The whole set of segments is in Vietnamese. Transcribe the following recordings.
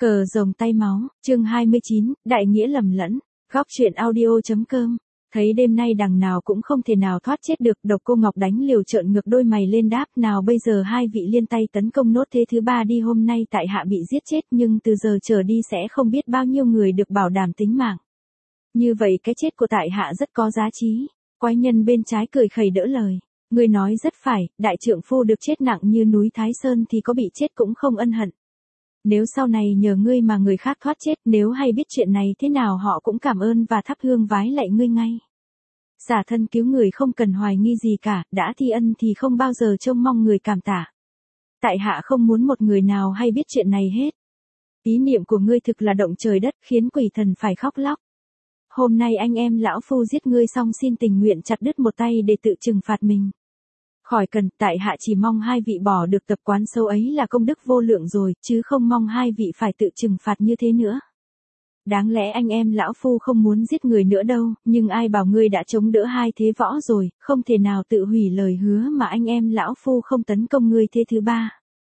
Cờ rồng tay máu, chương 29, đại nghĩa lầm lẫn, góc truyện audio.com. Thấy đêm nay đằng nào cũng không thể nào thoát chết được, Độc Cô Ngọc đánh liều trợn ngược đôi mày lên đáp, nào bây giờ hai vị liên tay tấn công nốt thế thứ ba đi, hôm nay tại hạ bị giết chết nhưng từ giờ trở đi sẽ không biết bao nhiêu người được bảo đảm tính mạng. Như vậy cái chết của tại hạ rất có giá trị. Quái nhân bên trái cười khẩy đỡ lời. Ngươi nói rất phải, đại trượng phu được chết nặng như núi Thái Sơn thì có bị chết cũng không ân hận. Nếu sau này nhờ ngươi mà người khác thoát chết, nếu hay biết chuyện này thế nào họ cũng cảm ơn và thắp hương vái lạy ngươi ngay. Xả thân cứu người không cần hoài nghi gì cả, đã thi ân thì không bao giờ trông mong người cảm tạ. Tại hạ không muốn một người nào hay biết chuyện này hết. Ý niệm của ngươi thực là động trời đất, khiến quỷ thần phải khóc lóc. Hôm nay anh em lão phu giết ngươi xong xin tình nguyện chặt đứt một tay để tự trừng phạt mình. Khỏi cần, tại hạ chỉ mong hai vị bỏ được tập quán xấu ấy là công đức vô lượng rồi, chứ không mong hai vị phải tự trừng phạt như thế nữa. Đáng lẽ anh em lão phu không muốn giết người nữa đâu, nhưng ai bảo ngươi đã chống đỡ hai thế võ rồi, không thể nào tự hủy lời hứa mà anh em lão phu không tấn công ngươi thế thứ ba.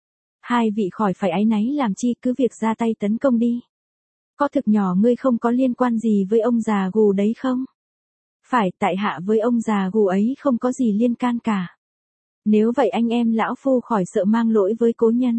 Hai vị khỏi phải áy náy làm chi, cứ việc ra tay tấn công đi. Có thực nhỏ ngươi không có liên quan gì với ông già gù đấy không? Phải, tại hạ với ông già gù ấy không có gì liên can cả. Nếu vậy anh em lão phu khỏi sợ mang lỗi với cố nhân.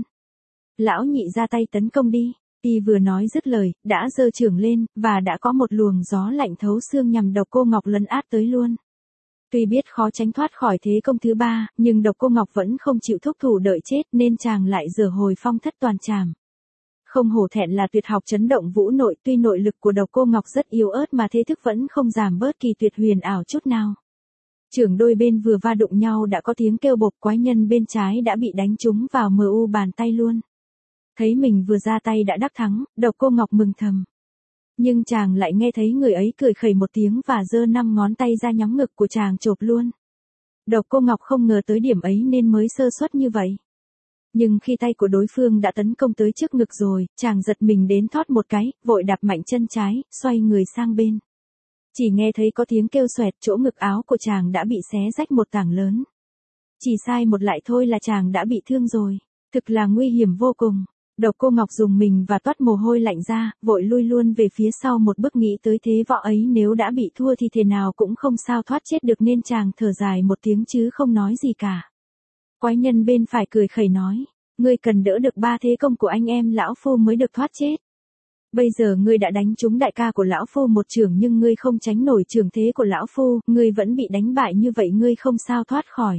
Lão nhị ra tay tấn công đi. Y vừa nói dứt lời, đã giơ chưởng lên, và đã có một luồng gió lạnh thấu xương nhằm Độc Cô Ngọc lấn át tới luôn. Tuy biết khó tránh thoát khỏi thế công thứ ba, nhưng Độc Cô Ngọc vẫn không chịu thúc thủ đợi chết nên chàng lại giở hồi phong thất toàn trảm. Không hổ thẹn là tuyệt học chấn động vũ nội, tuy nội lực của Độc Cô Ngọc rất yếu ớt mà thế thức vẫn không giảm bớt kỳ tuyệt huyền ảo chút nào. Chưởng đôi bên vừa va đụng nhau đã có tiếng kêu bộp, quái nhân bên trái đã bị đánh trúng vào mu bàn tay luôn. Thấy mình vừa ra tay đã đắc thắng, Độc Cô Ngọc mừng thầm. Nhưng chàng lại nghe thấy người ấy cười khẩy một tiếng và giơ 5 ngón tay ra nhắm ngực của chàng chộp luôn. Độc Cô Ngọc không ngờ tới điểm ấy nên mới sơ suất như vậy. Nhưng khi tay của đối phương đã tấn công tới trước ngực rồi, chàng giật mình đến thót một cái, vội đạp mạnh chân trái, xoay người sang bên. Chỉ nghe thấy có tiếng kêu xoẹt, chỗ ngực áo của chàng đã bị xé rách một tảng lớn. Chỉ sai một lại thôi là chàng đã bị thương rồi, thực là nguy hiểm vô cùng. Độc Cô Ngọc dùng mình và toát mồ hôi lạnh ra, vội lui luôn về phía sau một bước, nghĩ tới thế võ ấy nếu đã bị thua thì thế nào cũng không sao thoát chết được nên chàng thở dài một tiếng chứ không nói gì cả. Quái nhân bên phải cười khẩy nói, ngươi cần đỡ được 3 thế công của anh em lão phu mới được thoát chết. Bây giờ ngươi đã đánh trúng đại ca của lão phu một chưởng nhưng ngươi không tránh nổi chưởng thế của lão phu, ngươi vẫn bị đánh bại như vậy, ngươi không sao thoát khỏi.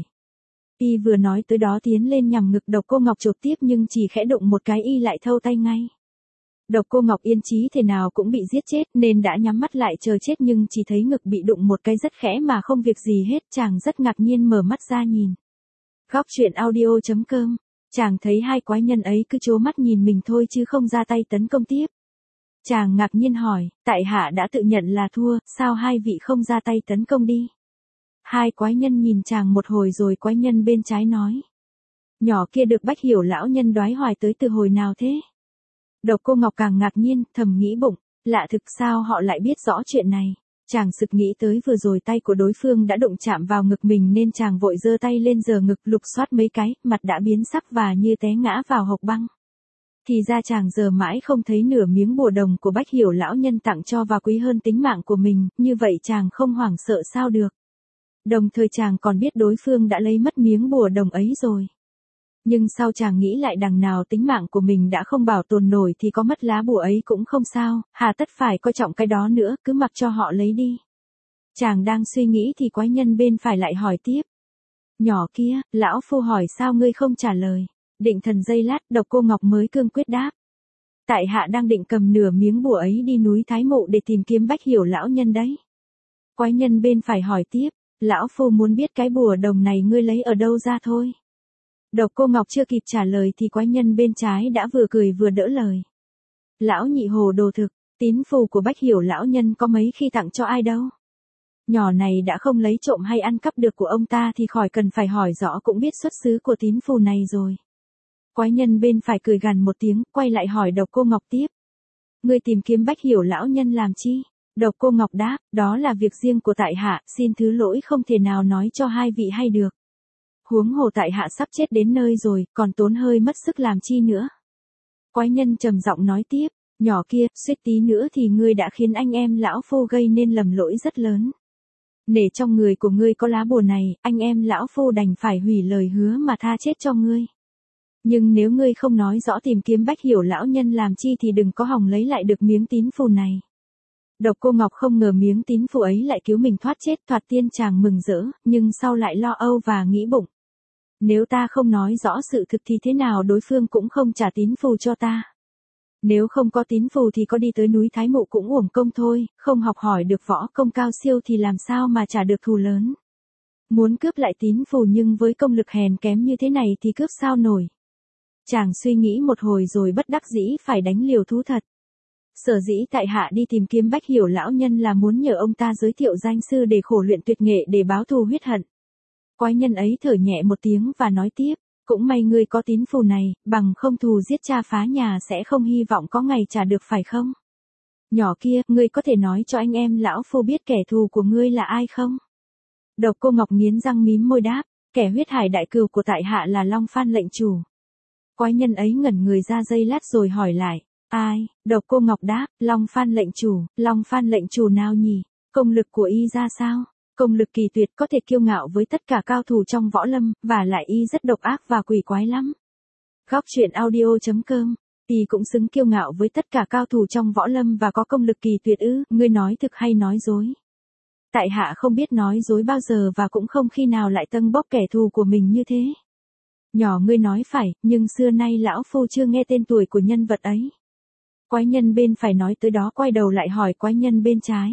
Y vừa nói tới đó tiến lên nhằm ngực Độc Cô Ngọc chộp tiếp nhưng chỉ khẽ đụng một cái y lại thâu tay ngay. Độc Cô Ngọc yên chí thế nào cũng bị giết chết nên đã nhắm mắt lại chờ chết, nhưng chỉ thấy ngực bị đụng một cái rất khẽ mà không việc gì hết, chàng rất ngạc nhiên mở mắt ra nhìn. Góc truyện audio.com. Chàng thấy hai quái nhân ấy cứ trố mắt nhìn mình thôi chứ không ra tay tấn công tiếp. Chàng ngạc nhiên hỏi, tại hạ đã tự nhận là thua, sao hai vị không ra tay tấn công đi? Hai quái nhân nhìn chàng một hồi rồi quái nhân bên trái nói. Nhỏ kia được Bách Hiểu lão nhân đoái hoài tới từ hồi nào thế? Độc Cô Ngọc càng ngạc nhiên, thầm nghĩ bụng, lạ thực sao họ lại biết rõ chuyện này. Chàng sực nghĩ tới vừa rồi tay của đối phương đã đụng chạm vào ngực mình nên chàng vội giơ tay lên giở ngực lục soát mấy cái, mặt đã biến sắc và như té ngã vào hộc băng. Thì ra chàng giờ mãi không thấy nửa miếng bùa đồng của Bách Hiểu lão nhân tặng cho và quý hơn tính mạng của mình, như vậy chàng không hoảng sợ sao được. Đồng thời chàng còn biết đối phương đã lấy mất miếng bùa đồng ấy rồi. Nhưng sau chàng nghĩ lại đằng nào tính mạng của mình đã không bảo tồn nổi thì có mất lá bùa ấy cũng không sao, hà tất phải coi trọng cái đó nữa, cứ mặc cho họ lấy đi. Chàng đang suy nghĩ thì quái nhân bên phải lại hỏi tiếp. Nhỏ kia, lão phu hỏi sao ngươi không trả lời. Định thần giây lát, Độc Cô Ngọc mới cương quyết đáp. Tại hạ đang định cầm nửa miếng bùa ấy đi núi Thái Mộ để tìm kiếm Bách Hiểu lão nhân đấy. Quái nhân bên phải hỏi tiếp. Lão phu muốn biết cái bùa đồng này ngươi lấy ở đâu ra thôi. Độc Cô Ngọc chưa kịp trả lời thì quái nhân bên trái đã vừa cười vừa đỡ lời. Lão nhị hồ đồ thực, tín phù của Bách Hiểu lão nhân có mấy khi tặng cho ai đâu. Nhỏ này đã không lấy trộm hay ăn cắp được của ông ta thì khỏi cần phải hỏi rõ cũng biết xuất xứ của tín phù này rồi. Quái nhân bên phải cười gằn một tiếng, quay lại hỏi Độc Cô Ngọc tiếp. Ngươi tìm kiếm Bách Hiểu lão nhân làm chi? Độc Cô Ngọc đáp, đó là việc riêng của tại hạ, xin thứ lỗi không thể nào nói cho hai vị hay được. Huống hồ tại hạ sắp chết đến nơi rồi, còn tốn hơi mất sức làm chi nữa. Quái nhân trầm giọng nói tiếp, nhỏ kia, suýt tí nữa thì ngươi đã khiến anh em lão phu gây nên lầm lỗi rất lớn. Nể trong người của ngươi có lá bùa này, anh em lão phu đành phải hủy lời hứa mà tha chết cho ngươi. Nhưng nếu ngươi không nói rõ tìm kiếm Bách Hiểu lão nhân làm chi thì đừng có hòng lấy lại được miếng tín phù này. Độc Cô Ngọc không ngờ miếng tín phù ấy lại cứu mình thoát chết, thoạt tiên chàng mừng rỡ, nhưng sau lại lo âu và nghĩ bụng. Nếu ta không nói rõ sự thực thì thế nào đối phương cũng không trả tín phù cho ta. Nếu không có tín phù thì có đi tới núi Thái Mụ cũng uổng công thôi, không học hỏi được võ công cao siêu thì làm sao mà trả được thù lớn. Muốn cướp lại tín phù nhưng với công lực hèn kém như thế này thì cướp sao nổi. Chàng suy nghĩ một hồi rồi bất đắc dĩ phải đánh liều thú thật. Sở dĩ tại hạ đi tìm kiếm Bách Hiểu lão nhân là muốn nhờ ông ta giới thiệu danh sư để khổ luyện tuyệt nghệ để báo thù huyết hận. Quái nhân ấy thở nhẹ một tiếng và nói tiếp, cũng may ngươi có tín phù này, bằng không thù giết cha phá nhà sẽ không hy vọng có ngày trả được phải không? Nhỏ kia, ngươi có thể nói cho anh em lão phu biết kẻ thù của ngươi là ai không? Độc Cô Ngọc nghiến răng mím môi đáp, kẻ huyết hải đại cừu của tại hạ là Long Phan lệnh chủ. Quái nhân ấy ngẩn người ra giây lát rồi hỏi lại, ai? Độc Cô Ngọc đáp, Long Phan lệnh chủ nào nhỉ? Công lực của y ra sao? Công lực kỳ tuyệt, có thể kiêu ngạo với tất cả cao thủ trong võ lâm, và lại y rất độc ác và quỷ quái lắm. Góc truyện audio.com, y cũng xứng kiêu ngạo với tất cả cao thủ trong võ lâm và có công lực kỳ tuyệt ư? Ngươi nói thực hay nói dối? Tại hạ không biết nói dối bao giờ và cũng không khi nào lại tâng bốc kẻ thù của mình như thế. Nhỏ ngươi nói phải, nhưng xưa nay lão phu chưa nghe tên tuổi của nhân vật ấy. Quái nhân bên phải nói tới đó quay đầu lại hỏi quái nhân bên trái.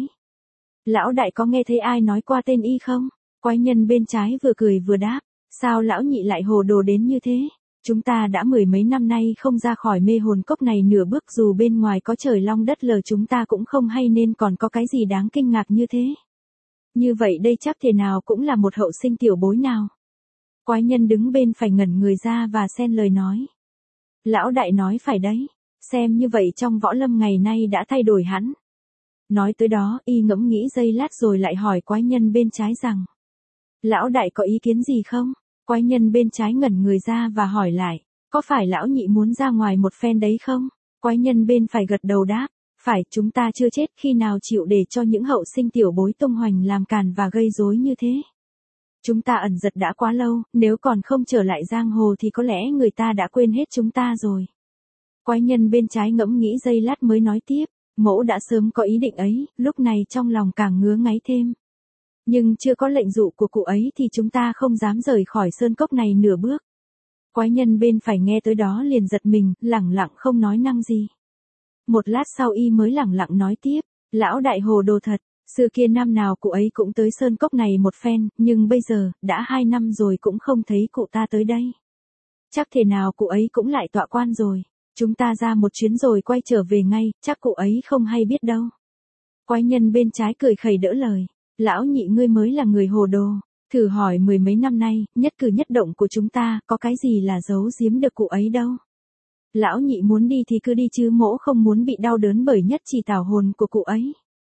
Lão đại có nghe thấy ai nói qua tên y không? Quái nhân bên trái vừa cười vừa đáp, sao lão nhị lại hồ đồ đến như thế? Chúng ta đã mười mấy năm nay không ra khỏi mê hồn cốc này nửa bước, dù bên ngoài có trời long đất lở chúng ta cũng không hay nên còn có cái gì đáng kinh ngạc như thế. Như vậy đây chắc thể nào cũng là một hậu sinh tiểu bối nào. Quái nhân đứng bên phải ngẩn người ra và xen lời nói. Lão đại nói phải đấy, xem như vậy trong võ lâm ngày nay đã thay đổi hẳn. Nói tới đó, y ngẫm nghĩ giây lát rồi lại hỏi quái nhân bên trái rằng. Lão đại có ý kiến gì không? Quái nhân bên trái ngẩn người ra và hỏi lại, có phải lão nhị muốn ra ngoài một phen đấy không? Quái nhân bên phải gật đầu đáp, phải, chúng ta chưa chết khi nào chịu để cho những hậu sinh tiểu bối tung hoành làm càn và gây rối như thế. Chúng ta ẩn giật đã quá lâu, nếu còn không trở lại giang hồ thì có lẽ người ta đã quên hết chúng ta rồi. Quái nhân bên trái ngẫm nghĩ giây lát mới nói tiếp, mẫu đã sớm có ý định ấy, lúc này trong lòng càng ngứa ngáy thêm. Nhưng chưa có lệnh dụ của cụ ấy thì chúng ta không dám rời khỏi sơn cốc này nửa bước. Quái nhân bên phải nghe tới đó liền giật mình, lẳng lặng không nói năng gì. Một lát sau y mới lẳng lặng nói tiếp, lão đại hồ đồ thật, xưa kia năm nào cụ ấy cũng tới sơn cốc này một phen, nhưng bây giờ, đã 2 năm rồi cũng không thấy cụ ta tới đây. Chắc thể nào cụ ấy cũng lại tọa quan rồi, chúng ta ra một chuyến rồi quay trở về ngay, chắc cụ ấy không hay biết đâu. Quái nhân bên trái cười khẩy đỡ lời, lão nhị ngươi mới là người hồ đồ, thử hỏi mười mấy năm nay, nhất cử nhất động của chúng ta, có cái gì là giấu giếm được cụ ấy đâu. Lão nhị muốn đi thì cứ đi chứ mỗ không muốn bị đau đớn bởi nhất chỉ tảo hồn của cụ ấy.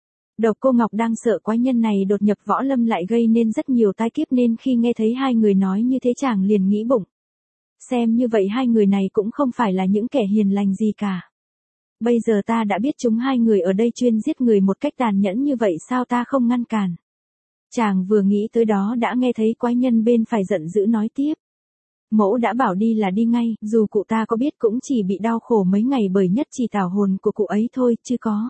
Độc Cô Ngọc đang sợ quái nhân này đột nhập võ lâm lại gây nên rất nhiều tai kiếp nên khi nghe thấy hai người nói như thế chàng liền nghĩ bụng. Xem như vậy hai người này cũng không phải là những kẻ hiền lành gì cả. Bây giờ ta đã biết chúng hai người ở đây chuyên giết người một cách tàn nhẫn như vậy sao ta không ngăn cản. Chàng vừa nghĩ tới đó đã nghe thấy quái nhân bên phải giận dữ nói tiếp. Mẫu đã bảo đi là đi ngay, dù cụ ta có biết cũng chỉ bị đau khổ mấy ngày bởi nhất chỉ tảo hồn của cụ ấy thôi, chứ có.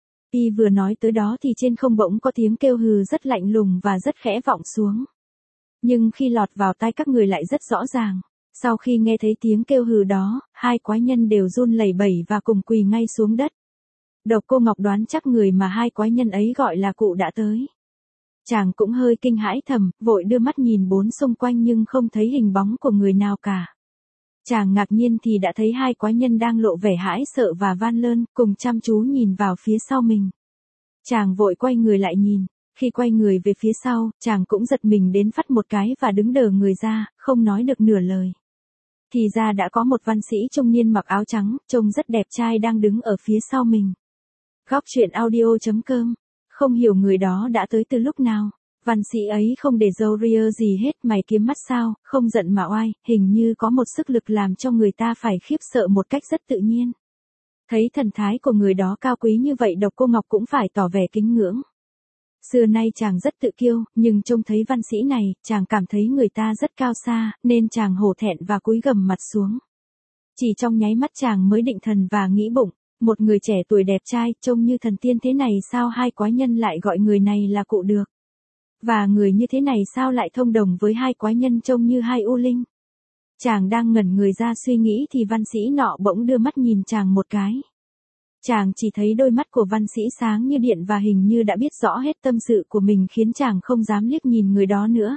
Y vừa nói tới đó thì trên không bỗng có tiếng kêu hừ rất lạnh lùng và rất khẽ vọng xuống. Nhưng khi lọt vào tai các người lại rất rõ ràng. Sau khi nghe thấy tiếng kêu hừ đó, hai quái nhân đều run lẩy bẩy và cùng quỳ ngay xuống đất. Độc Cô Ngọc đoán chắc người mà hai quái nhân ấy gọi là cụ đã tới. Chàng cũng hơi kinh hãi thầm, vội đưa mắt nhìn bốn xung quanh nhưng không thấy hình bóng của người nào cả. Chàng ngạc nhiên thì đã thấy hai quái nhân đang lộ vẻ hãi sợ và van lơn, cùng chăm chú nhìn vào phía sau mình. Chàng vội quay người lại nhìn, khi quay người về phía sau, chàng cũng giật mình đến phắt một cái và đứng đờ người ra, không nói được nửa lời. Thì ra đã có một văn sĩ trung niên mặc áo trắng, trông rất đẹp trai đang đứng ở phía sau mình. Góc truyện audio.com, không hiểu người đó đã tới từ lúc nào. Văn sĩ ấy không để râu ria gì hết, mày kiếm mắt sao, không giận mà oai, hình như có một sức lực làm cho người ta phải khiếp sợ một cách rất tự nhiên. Thấy thần thái của người đó cao quý như vậy, Độc Cô Ngọc cũng phải tỏ vẻ kính ngưỡng. Xưa nay chàng rất tự kiêu, nhưng trông thấy văn sĩ này, chàng cảm thấy người ta rất cao xa, nên chàng hổ thẹn và cúi gằm mặt xuống. Chỉ trong nháy mắt chàng mới định thần và nghĩ bụng, một người trẻ tuổi đẹp trai, trông như thần tiên thế này sao hai quái nhân lại gọi người này là cụ được. Và người như thế này sao lại thông đồng với hai quái nhân trông như hai u linh. Chàng đang ngẩn người ra suy nghĩ thì văn sĩ nọ bỗng đưa mắt nhìn chàng một cái. Chàng chỉ thấy đôi mắt của văn sĩ sáng như điện và hình như đã biết rõ hết tâm sự của mình khiến chàng không dám liếc nhìn người đó nữa.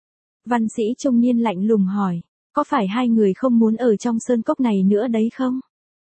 Văn sĩ trung niên lạnh lùng hỏi, có phải hai người không muốn ở trong sơn cốc này nữa đấy không?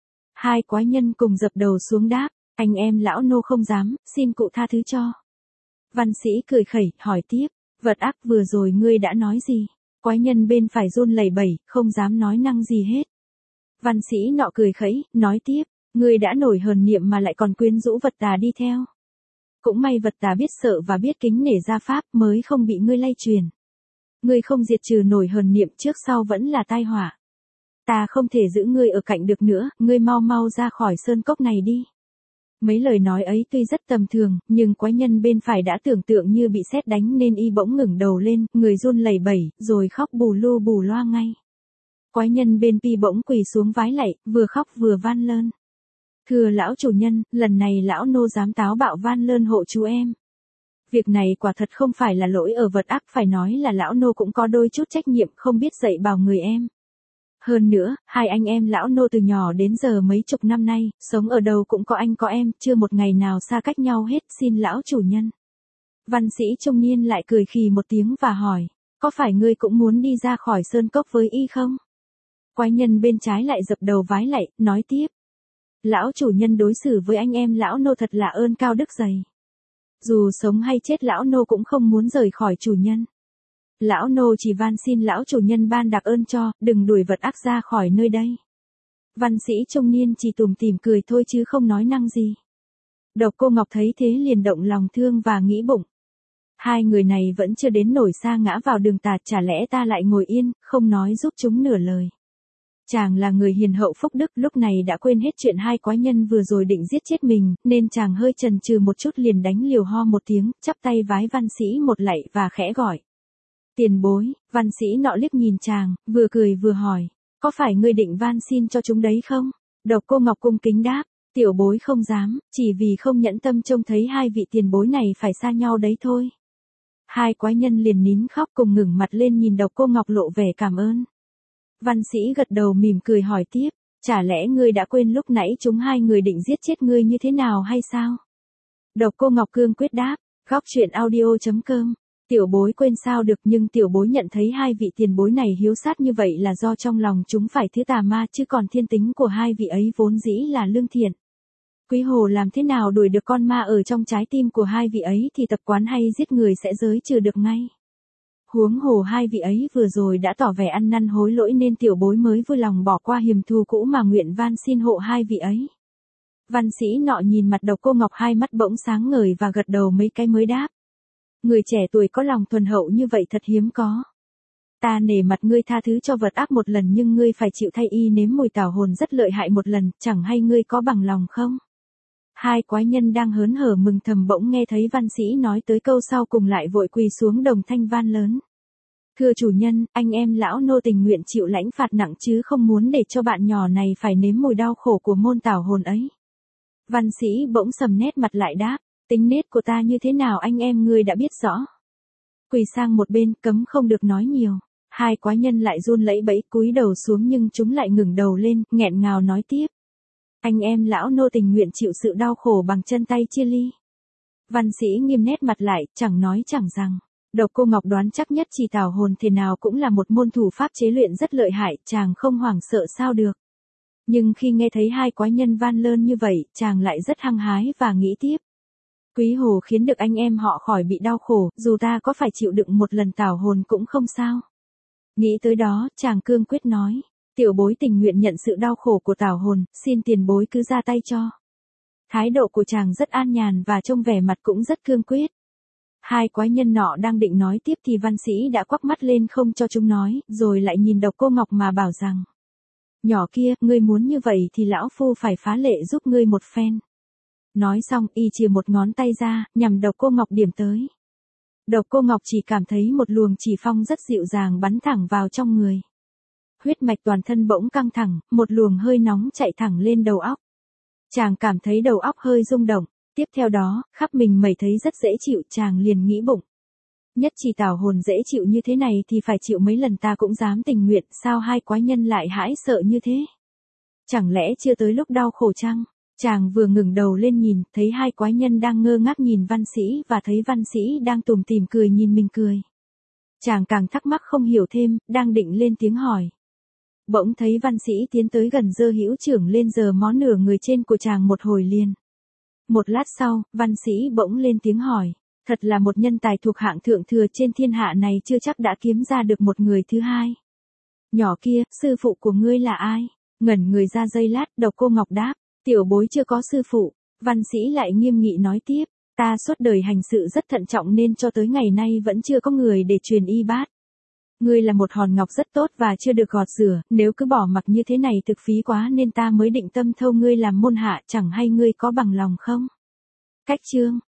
Hai quái nhân cùng dập đầu xuống đáp, anh em lão nô không dám, xin cụ tha thứ cho. Văn sĩ cười khẩy, hỏi tiếp, vật ác vừa rồi ngươi đã nói gì? Quái nhân bên phải run lẩy bẩy, không dám nói năng gì hết. Văn sĩ nọ cười khẩy, nói tiếp, ngươi đã nổi hờn niệm mà lại còn quyến rũ vật tà đi theo. Cũng may vật tà biết sợ và biết kính nể gia pháp mới không bị ngươi lay truyền. Ngươi không diệt trừ nổi hờn niệm trước sau vẫn là tai họa. Ta không thể giữ ngươi ở cạnh được nữa, ngươi mau mau ra khỏi sơn cốc này đi. Mấy lời nói ấy tuy rất tầm thường, nhưng quái nhân bên phải đã tưởng tượng như bị sét đánh nên y bỗng ngẩng đầu lên, người run lẩy bẩy, rồi khóc bù lu bù loa ngay. Quái nhân bên pi bỗng quỳ xuống vái lạy, vừa khóc vừa van lơn. Thưa lão chủ nhân, lần này lão nô dám táo bạo van lơn hộ chú em. Việc này quả thật không phải là lỗi ở vật ác, phải nói là lão nô cũng có đôi chút trách nhiệm không biết dạy bảo người em. Hơn nữa, hai anh em lão nô từ nhỏ đến giờ mấy chục năm nay, sống ở đâu cũng có anh có em, chưa một ngày nào xa cách nhau hết, xin lão chủ nhân. Văn sĩ trung niên lại cười khì một tiếng và hỏi, có phải ngươi cũng muốn đi ra khỏi sơn cốc với y không? Quái nhân bên trái lại dập đầu vái lạy, nói tiếp. Lão chủ nhân đối xử với anh em lão nô thật là ơn cao đức dày. Dù sống hay chết lão nô cũng không muốn rời khỏi chủ nhân. Lão nô chỉ van xin lão chủ nhân ban đặc ơn cho, đừng đuổi vật ác ra khỏi nơi đây. Văn sĩ trung niên chỉ tủm tỉm cười thôi chứ không nói năng gì. Độc Cô Ngọc thấy thế liền động lòng thương và nghĩ bụng. Hai người này vẫn chưa đến nổi sa ngã vào đường tà, chả lẽ ta lại ngồi yên, không nói giúp chúng nửa lời. Chàng là người hiền hậu phúc đức, lúc này đã quên hết chuyện hai quái nhân vừa rồi định giết chết mình, nên chàng hơi chần chừ một chút liền đánh liều ho một tiếng, chắp tay vái văn sĩ một lạy và khẽ gọi. Tiền bối. Văn sĩ nọ liếc nhìn chàng, vừa cười vừa hỏi, có phải ngươi định van xin cho chúng đấy không? Độc Cô Ngọc cung kính đáp, tiểu bối không dám, chỉ vì không nhẫn tâm trông thấy hai vị tiền bối này phải xa nhau đấy thôi. Hai quái nhân liền nín khóc cùng ngẩng mặt lên nhìn Độc Cô Ngọc lộ vẻ cảm ơn. Văn sĩ gật đầu mỉm cười hỏi tiếp, chả lẽ ngươi đã quên lúc nãy chúng hai người định giết chết ngươi như thế nào hay sao? Độc Cô Ngọc cương quyết đáp, góc truyện audio.com. Tiểu bối quên sao được, nhưng tiểu bối nhận thấy hai vị tiền bối này hiếu sát như vậy là do trong lòng chúng phải thứ tà ma, chứ còn thiên tính của hai vị ấy vốn dĩ là lương thiện. Quý hồ làm thế nào đuổi được con ma ở trong trái tim của hai vị ấy thì tập quán hay giết người sẽ giới trừ được ngay. Huống hồ hai vị ấy vừa rồi đã tỏ vẻ ăn năn hối lỗi nên tiểu bối mới vui lòng bỏ qua hiềm thù cũ mà nguyện van xin hộ hai vị ấy. Văn sĩ nọ nhìn mặt Độc Cô Ngọc, hai mắt bỗng sáng ngời và gật đầu mấy cái mới đáp. Người trẻ tuổi có lòng thuần hậu như vậy thật hiếm có. Ta nể mặt ngươi tha thứ cho vật ác một lần, nhưng ngươi phải chịu thay y nếm mùi tảo hồn rất lợi hại một lần, chẳng hay ngươi có bằng lòng không? Hai quái nhân đang hớn hở mừng thầm bỗng nghe thấy văn sĩ nói tới câu sau cùng lại vội quỳ xuống đồng thanh van lớn. Thưa chủ nhân, anh em lão nô tình nguyện chịu lãnh phạt nặng chứ không muốn để cho bạn nhỏ này phải nếm mùi đau khổ của môn tảo hồn ấy. Văn sĩ bỗng sầm nét mặt lại đáp, tính nết của ta như thế nào anh em ngươi đã biết rõ. Quỳ sang một bên, cấm không được nói nhiều. Hai quái nhân lại run lẩy bẩy cúi đầu xuống nhưng chúng lại ngẩng đầu lên, nghẹn ngào nói tiếp. Anh em lão nô tình nguyện chịu sự đau khổ bằng chân tay chia ly. Văn sĩ nghiêm nét mặt lại, chẳng nói chẳng rằng. Độc Cô Ngọc đoán chắc nhất chỉ tảo hồn thế nào cũng là một môn thủ pháp chế luyện rất lợi hại, chàng không hoảng sợ sao được. Nhưng khi nghe thấy hai quái nhân van lơn như vậy, chàng lại rất hăng hái và nghĩ tiếp. Quý hồ khiến được anh em họ khỏi bị đau khổ, dù ta có phải chịu đựng một lần tảo hồn cũng không sao. Nghĩ tới đó, chàng cương quyết nói, tiểu bối tình nguyện nhận sự đau khổ của tảo hồn, xin tiền bối cứ ra tay cho. Thái độ của chàng rất an nhàn và trông vẻ mặt cũng rất cương quyết. Hai quái nhân nọ đang định nói tiếp thì văn sĩ đã quắc mắt lên không cho chúng nói, rồi lại nhìn Độc Cô Ngọc mà bảo rằng. Nhỏ kia, ngươi muốn như vậy thì lão phu phải phá lệ giúp ngươi một phen. Nói xong y chìa một ngón tay ra, nhằm Độc Cô Ngọc điểm tới. Độc Cô Ngọc chỉ cảm thấy một luồng chỉ phong rất dịu dàng bắn thẳng vào trong người. Huyết mạch toàn thân bỗng căng thẳng, một luồng hơi nóng chạy thẳng lên đầu óc. Chàng cảm thấy đầu óc hơi rung động, tiếp theo đó, khắp mình mẩy thấy rất dễ chịu, chàng liền nghĩ bụng. Nhất chỉ tảo hồn dễ chịu như thế này thì phải chịu mấy lần ta cũng dám tình nguyện, sao hai quái nhân lại hãi sợ như thế? Chẳng lẽ chưa tới lúc đau khổ chăng? Chàng vừa ngẩng đầu lên nhìn, thấy hai quái nhân đang ngơ ngác nhìn văn sĩ và thấy văn sĩ đang tủm tỉm cười nhìn mình cười. Chàng càng thắc mắc không hiểu thêm, đang định lên tiếng hỏi. Bỗng thấy văn sĩ tiến tới gần giơ hữu trưởng lên giơ mó nửa người trên của chàng một hồi liền. Một lát sau, văn sĩ bỗng lên tiếng hỏi. Thật là một nhân tài thuộc hạng thượng thừa trên thiên hạ này chưa chắc đã kiếm ra được một người thứ hai. Nhỏ kia, sư phụ của ngươi là ai? Ngẩn người ra giây lát, Độc Cô Ngọc đáp. Tiểu bối chưa có sư phụ. Văn sĩ lại nghiêm nghị nói tiếp. Ta suốt đời hành sự rất thận trọng nên cho tới ngày nay vẫn chưa có người để truyền y bát. Ngươi là một hòn ngọc rất tốt và chưa được gọt rửa, nếu cứ bỏ mặc như thế này thực phí quá nên ta mới định tâm thâu ngươi làm môn hạ, chẳng hay ngươi có bằng lòng không? Cách chương